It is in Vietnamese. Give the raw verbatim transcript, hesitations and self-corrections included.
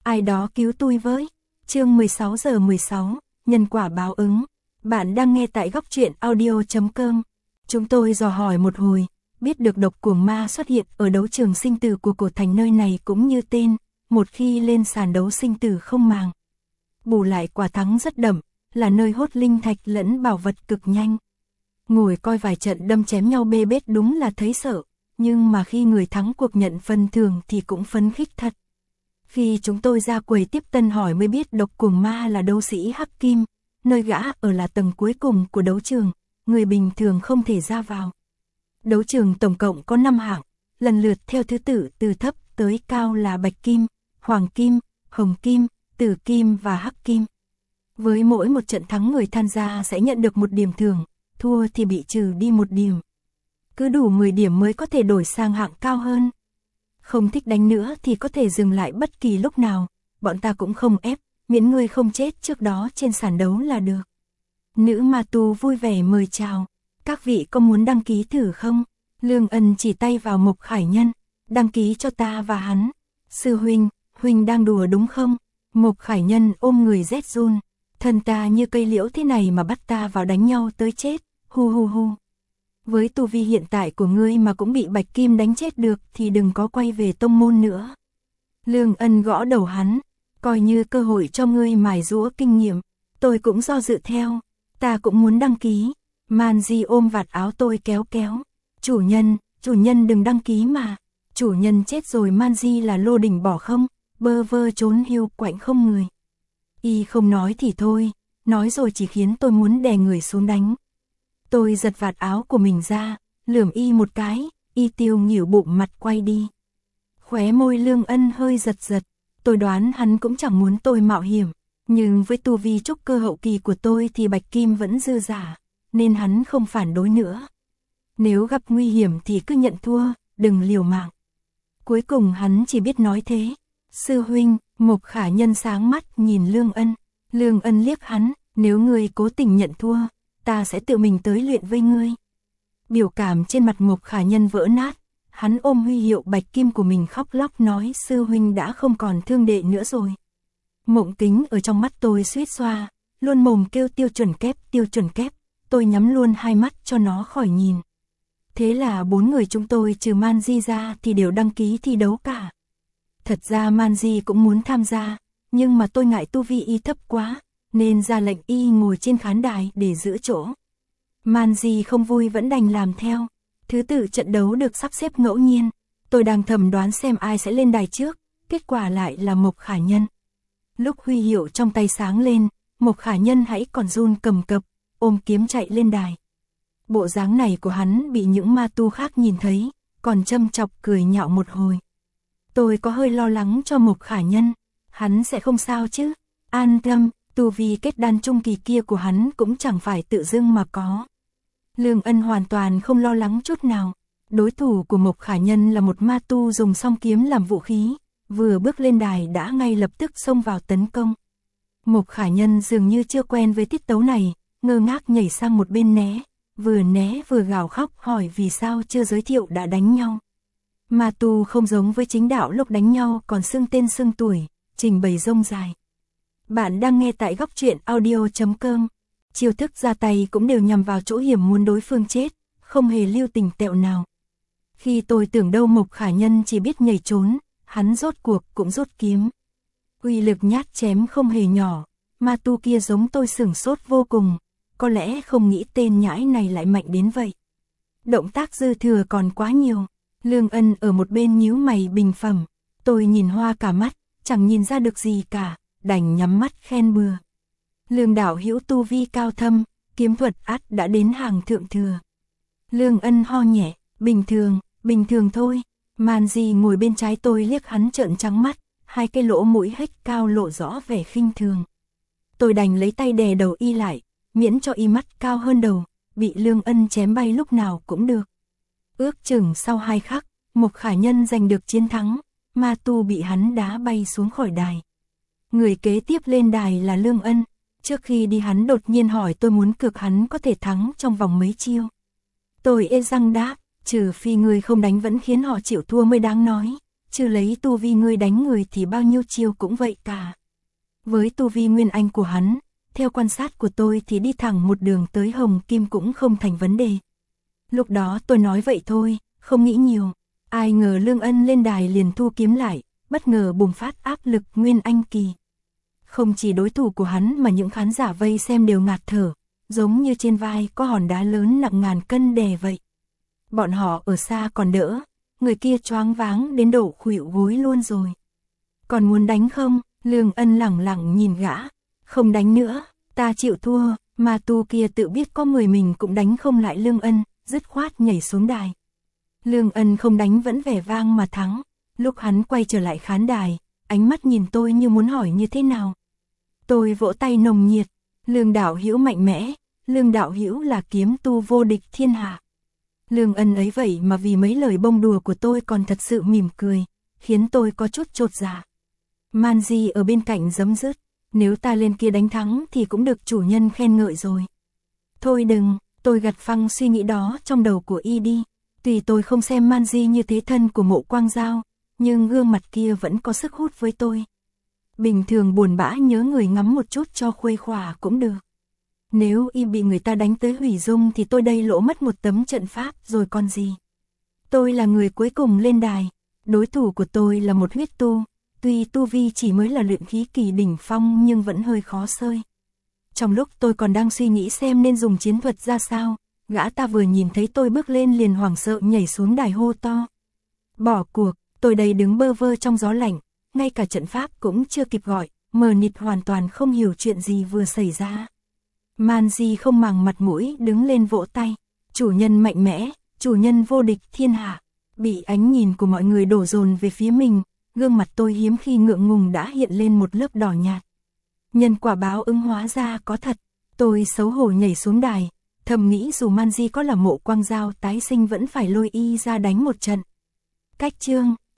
ai đó cứu tôi với. Chương mười sáu giờ mười sáu, nhân quả báo ứng. Bạn đang nghe tại góc truyện audio chấm com. Chúng tôi dò hỏi một hồi, biết được độc cuồng ma xuất hiện ở đấu trường sinh tử của cổ thành nơi này cũng như tên, một khi lên sàn đấu sinh tử không màng. Bù lại quả thắng rất đậm, là nơi hốt linh thạch lẫn bảo vật cực nhanh. Ngồi coi vài trận đâm chém nhau bê bết đúng là thấy sợ, nhưng mà khi người thắng cuộc nhận phần thưởng thì cũng phấn khích thật. Khi chúng tôi ra quầy tiếp tân hỏi mới biết độc cuồng ma là đấu sĩ Hắc Kim, nơi gã ở là tầng cuối cùng của đấu trường, người bình thường không thể ra vào. Đấu trường tổng cộng có năm hạng, lần lượt theo thứ tự từ thấp tới cao là Bạch Kim, Hoàng Kim, Hồng Kim, Tử Kim và Hắc Kim. Với mỗi một trận thắng người tham gia sẽ nhận được một điểm thưởng, thua thì bị trừ đi một điểm. Cứ đủ mười điểm mới có thể đổi sang hạng cao hơn. Không thích đánh nữa thì có thể dừng lại bất kỳ lúc nào, bọn ta cũng không ép, miễn ngươi không chết trước đó trên sàn đấu là được. Nữ ma tu vui vẻ mời chào, các vị có muốn đăng ký thử không? Lương Ân chỉ tay vào Mộc Khải Nhân, đăng ký cho ta và hắn. Sư huynh, huynh đang đùa đúng không? Mộc Khải Nhân ôm người rét run, thân ta như cây liễu thế này mà bắt ta vào đánh nhau tới chết, hu hu hu. Với tu vi hiện tại của ngươi mà cũng bị Bạch Kim đánh chết được thì đừng có quay về tông môn nữa. Lương Ân gõ đầu hắn, coi như cơ hội cho ngươi mài giũa kinh nghiệm, tôi cũng do dự theo, ta cũng muốn đăng ký. Man Di ôm vạt áo tôi kéo kéo, chủ nhân, chủ nhân đừng đăng ký mà, chủ nhân chết rồi Man Di là lô đỉnh bỏ không, bơ vơ trốn hiu quạnh không người. Y không nói thì thôi, nói rồi chỉ khiến tôi muốn đè người xuống đánh. Tôi giật vạt áo của mình ra, lườm y một cái, y tiêu nghỉu bụng mặt quay đi. Khóe môi Lương Ân hơi giật giật, tôi đoán hắn cũng chẳng muốn tôi mạo hiểm, nhưng với tu vi trúc cơ hậu kỳ của tôi thì Bạch Kim vẫn dư giả, nên hắn không phản đối nữa. Nếu gặp nguy hiểm thì cứ nhận thua, đừng liều mạng. Cuối cùng hắn chỉ biết nói thế. Sư huynh, Mộc Khả Nhân sáng mắt nhìn Lương Ân. Lương Ân liếc hắn, nếu ngươi cố tình nhận thua, ta sẽ tự mình tới luyện với ngươi. Biểu cảm trên mặt Mộc Khả Nhân vỡ nát, hắn ôm huy hiệu Bạch Kim của mình khóc lóc nói sư huynh đã không còn thương đệ nữa rồi. Mộng Kính ở trong mắt tôi suýt xoa, luôn mồm kêu tiêu chuẩn kép, tiêu chuẩn kép, tôi nhắm luôn hai mắt cho nó khỏi nhìn. Thế là bốn người chúng tôi trừ Man Di ra thì đều đăng ký thi đấu cả. Thật ra Man Di cũng muốn tham gia, nhưng mà tôi ngại tu vi y thấp quá, nên ra lệnh y ngồi trên khán đài để giữ chỗ. Man Di không vui vẫn đành làm theo. Thứ tự trận đấu được sắp xếp ngẫu nhiên, tôi đang thầm đoán xem ai sẽ lên đài trước, kết quả lại là Mộc Khả Nhân. Lúc huy hiệu trong tay sáng lên, Mộc Khả Nhân hãy còn run cầm cập, ôm kiếm chạy lên đài. Bộ dáng này của hắn bị những ma tu khác nhìn thấy, còn châm chọc cười nhạo một hồi. Tôi có hơi lo lắng cho Mộc Khả Nhân, hắn sẽ không sao chứ? An tâm, tu vi kết đan trung kỳ kia của hắn cũng chẳng phải tự dưng mà có. Lương Ân hoàn toàn không lo lắng chút nào. Đối thủ của Mộc Khả Nhân là một ma tu dùng song kiếm làm vũ khí, vừa bước lên đài đã ngay lập tức xông vào tấn công. Mộc Khả Nhân dường như chưa quen với tiết tấu này, ngơ ngác nhảy sang một bên né, vừa né vừa gào khóc hỏi vì sao chưa giới thiệu đã đánh nhau. Ma tu không giống với chính đạo lúc đánh nhau còn xưng tên xưng tuổi, trình bày rông dài. Bạn đang nghe tại góc truyện audio chấm com. Chiêu thức ra tay cũng đều nhằm vào chỗ hiểm muốn đối phương chết, không hề lưu tình tẹo nào. Khi tôi tưởng đâu Mộc Khả Nhân chỉ biết nhảy trốn, hắn rốt cuộc cũng rút kiếm. Uy lực nhát chém không hề nhỏ, ma tu kia giống tôi sửng sốt vô cùng, có lẽ không nghĩ tên nhãi này lại mạnh đến vậy. Động tác dư thừa còn quá nhiều. Lương Ân ở một bên nhíu mày bình phẩm, tôi nhìn hoa cả mắt, chẳng nhìn ra được gì cả, đành nhắm mắt khen bừa. Lương đạo hữu tu vi cao thâm, kiếm thuật ắt đã đến hàng thượng thừa. Lương Ân ho nhẹ, bình thường, bình thường thôi. Man Di ngồi bên trái tôi liếc hắn trợn trắng mắt, hai cái lỗ mũi hếch cao lộ rõ vẻ khinh thường. Tôi đành lấy tay đè đầu y lại, miễn cho y mắt cao hơn đầu, bị Lương Ân chém bay lúc nào cũng được. Ước chừng sau hai khắc, Mộc Khả Nhân giành được chiến thắng, ma tu bị hắn đá bay xuống khỏi đài. Người kế tiếp lên đài là Lương Ân. Trước khi đi hắn đột nhiên hỏi tôi muốn cược hắn có thể thắng trong vòng mấy chiêu. Tôi ê răng đáp, trừ phi người không đánh vẫn khiến họ chịu thua mới đáng nói, chứ lấy tu vi ngươi đánh người thì bao nhiêu chiêu cũng vậy cả. Với tu vi nguyên anh của hắn, theo quan sát của tôi thì đi thẳng một đường tới Hồng Kim cũng không thành vấn đề. Lúc đó tôi nói vậy thôi, không nghĩ nhiều. Ai ngờ Lương Ân lên đài liền thu kiếm lại, bất ngờ bùng phát áp lực nguyên anh kỳ. Không chỉ đối thủ của hắn mà những khán giả vây xem đều ngạt thở, giống như trên vai có hòn đá lớn nặng ngàn cân đè vậy. Bọn họ ở xa còn đỡ, người kia choáng váng đến độ khuỵu gối luôn rồi. Còn muốn đánh không? Lương Ân lẳng lặng nhìn gã. Không đánh nữa, ta chịu thua. Ma tu kia tự biết có người mình cũng đánh không lại Lương Ân, dứt khoát nhảy xuống đài. Lương Ân không đánh vẫn vẻ vang mà thắng. Lúc hắn quay trở lại khán đài, ánh mắt nhìn tôi như muốn hỏi như thế nào. Tôi vỗ tay nồng nhiệt. Lương đạo hữu mạnh mẽ, Lương đạo hữu là kiếm tu vô địch thiên hạ. Lương Ân ấy vậy mà vì mấy lời bông đùa của tôi còn thật sự mỉm cười, khiến tôi có chút chột dạ. Manji ở bên cạnh giấm dứt, nếu ta lên kia đánh thắng thì cũng được chủ nhân khen ngợi rồi. Thôi đừng, tôi gạt phăng suy nghĩ đó trong đầu của y đi. Tuy tôi không xem Manji như thế thân của Mộ Quang Giao, nhưng gương mặt kia vẫn có sức hút với tôi. Bình thường buồn bã nhớ người ngắm một chút cho khuây khỏa cũng được. Nếu y bị người ta đánh tới hủy dung thì tôi đây lỗ mất một tấm trận pháp rồi còn gì. Tôi là người cuối cùng lên đài, đối thủ của tôi là một huyết tu, tuy tu vi chỉ mới là luyện khí kỳ đỉnh phong nhưng vẫn hơi khó xơi. Trong lúc tôi còn đang suy nghĩ xem nên dùng chiến thuật ra sao, gã ta vừa nhìn thấy tôi bước lên liền hoảng sợ nhảy xuống đài hô to. Bỏ cuộc, tôi đây đứng bơ vơ trong gió lạnh, ngay cả trận pháp cũng chưa kịp gọi, mờ nịt hoàn toàn không hiểu chuyện gì vừa xảy ra. Manji không màng mặt mũi đứng lên vỗ tay. Chủ nhân mạnh mẽ, chủ nhân vô địch thiên hạ. Bị ánh nhìn của mọi người đổ dồn về phía mình, gương mặt tôi hiếm khi ngượng ngùng đã hiện lên một lớp đỏ nhạt. Nhân quả báo ứng hóa ra có thật. Tôi xấu hổ nhảy xuống đài, thầm nghĩ dù Manji có là Mộ Quang Giao tái sinh vẫn phải lôi y ra đánh một trận. Cách chương